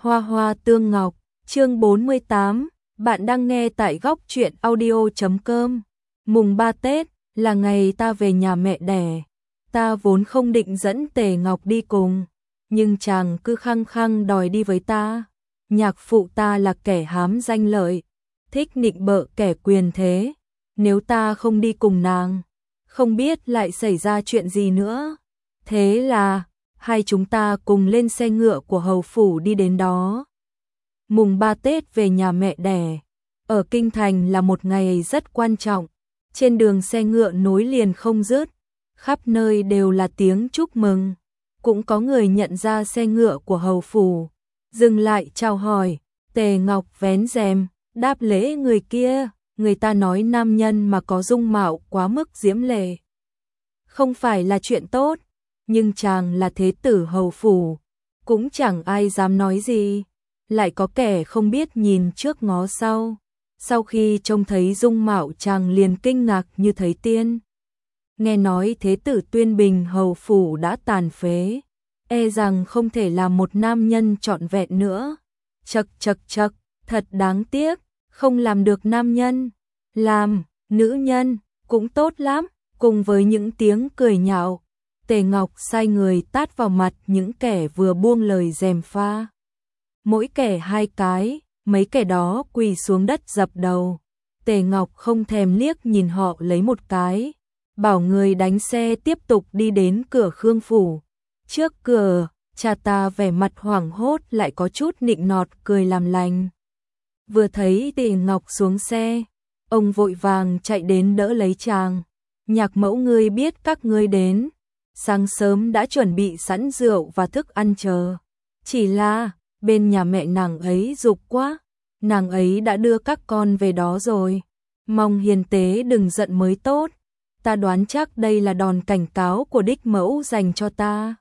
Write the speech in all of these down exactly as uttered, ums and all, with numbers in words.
Hoa hoa tương ngọc, chương bốn mươi tám, bạn đang nghe tại góc truyện audio chấm com. Mùng ba Tết là ngày ta về nhà mẹ đẻ. Ta vốn không định dẫn Tề Ngọc đi cùng, nhưng chàng cứ khăng khăng đòi đi với ta. Nhạc phụ ta là kẻ hám danh lợi, thích nịnh bợ kẻ quyền thế. Nếu ta không đi cùng nàng, không biết lại xảy ra chuyện gì nữa. Thế là hai chúng ta cùng lên xe ngựa của hầu phủ đi đến đó. Mùng ba Tết về nhà mẹ đẻ, ở Kinh Thành là một ngày rất quan trọng. Trên đường xe ngựa nối liền không dứt, khắp nơi đều là tiếng chúc mừng. Cũng có người nhận ra xe ngựa của hầu phủ, dừng lại chào hỏi. Tề Ngọc vén rèm, đáp lễ người kia. Người ta nói nam nhân mà có dung mạo quá mức diễm lệ không phải là chuyện tốt, nhưng chàng là thế tử hầu phủ, cũng chẳng ai dám nói gì. Lại có kẻ không biết nhìn trước ngó sau, sau khi trông thấy dung mạo chàng liền kinh ngạc như thấy tiên. Nghe nói thế tử Tuyên Bình hầu phủ đã tàn phế, e rằng không thể làm một nam nhân trọn vẹn nữa. Chậc chậc chậc, thật đáng tiếc, không làm được nam nhân, làm nữ nhân cũng tốt lắm. Cùng với những tiếng cười nhạo, Tề Ngọc sai người tát vào mặt những kẻ vừa buông lời gièm pha. Mỗi kẻ hai cái, mấy kẻ đó quỳ xuống đất dập đầu. Tề Ngọc không thèm liếc nhìn họ lấy một cái, bảo người đánh xe tiếp tục đi đến cửa Khương phủ. Trước cửa, cha ta vẻ mặt hoảng hốt lại có chút nịnh nọt cười làm lành. Vừa thấy Tề Ngọc xuống xe, ông vội vàng chạy đến đỡ lấy chàng. Nhạc mẫu ngươi biết các ngươi đến, sáng sớm đã chuẩn bị sẵn rượu và thức ăn chờ. Chỉ là bên nhà mẹ nàng ấy giục quá, nàng ấy đã đưa các con về đó rồi. Mong hiền tế đừng giận mới tốt. Ta đoán chắc đây là đòn cảnh cáo của đích mẫu dành cho ta.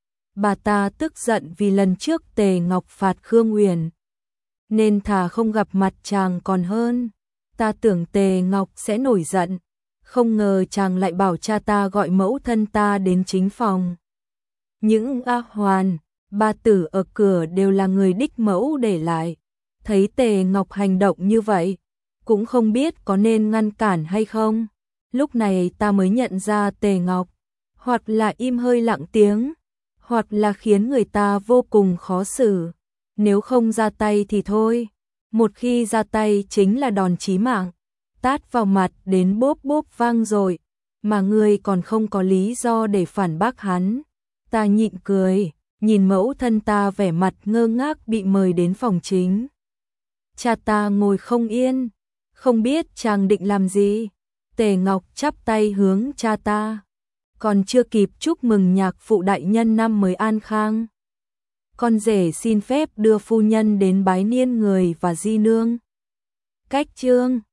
Bà ta tức giận vì lần trước Tề Ngọc phạt Khương Uyển, nên thà không gặp mặt chàng còn hơn. Ta tưởng Tề Ngọc sẽ nổi giận, không ngờ chàng lại bảo cha ta gọi mẫu thân ta đến chính phòng. Những A Hoàn, ba tử ở cửa đều là người đích mẫu để lại. Thấy Tề Ngọc hành động như vậy, cũng không biết có nên ngăn cản hay không. Lúc này ta mới nhận ra Tề Ngọc, hoặc là im hơi lặng tiếng, hoặc là khiến người ta vô cùng khó xử. Nếu không ra tay thì thôi, một khi ra tay chính là đòn chí mạng. Tát vào mặt đến bốp bốp vang rồi, mà người còn không có lý do để phản bác hắn. Ta nhịn cười, nhìn mẫu thân ta vẻ mặt ngơ ngác bị mời đến phòng chính. Cha ta ngồi không yên, không biết chàng định làm gì. Tề Ngọc chắp tay hướng cha ta, còn chưa kịp chúc mừng nhạc phụ đại nhân năm mới an khang. Con rể xin phép đưa phu nhân đến bái niên người và di nương. Cách chương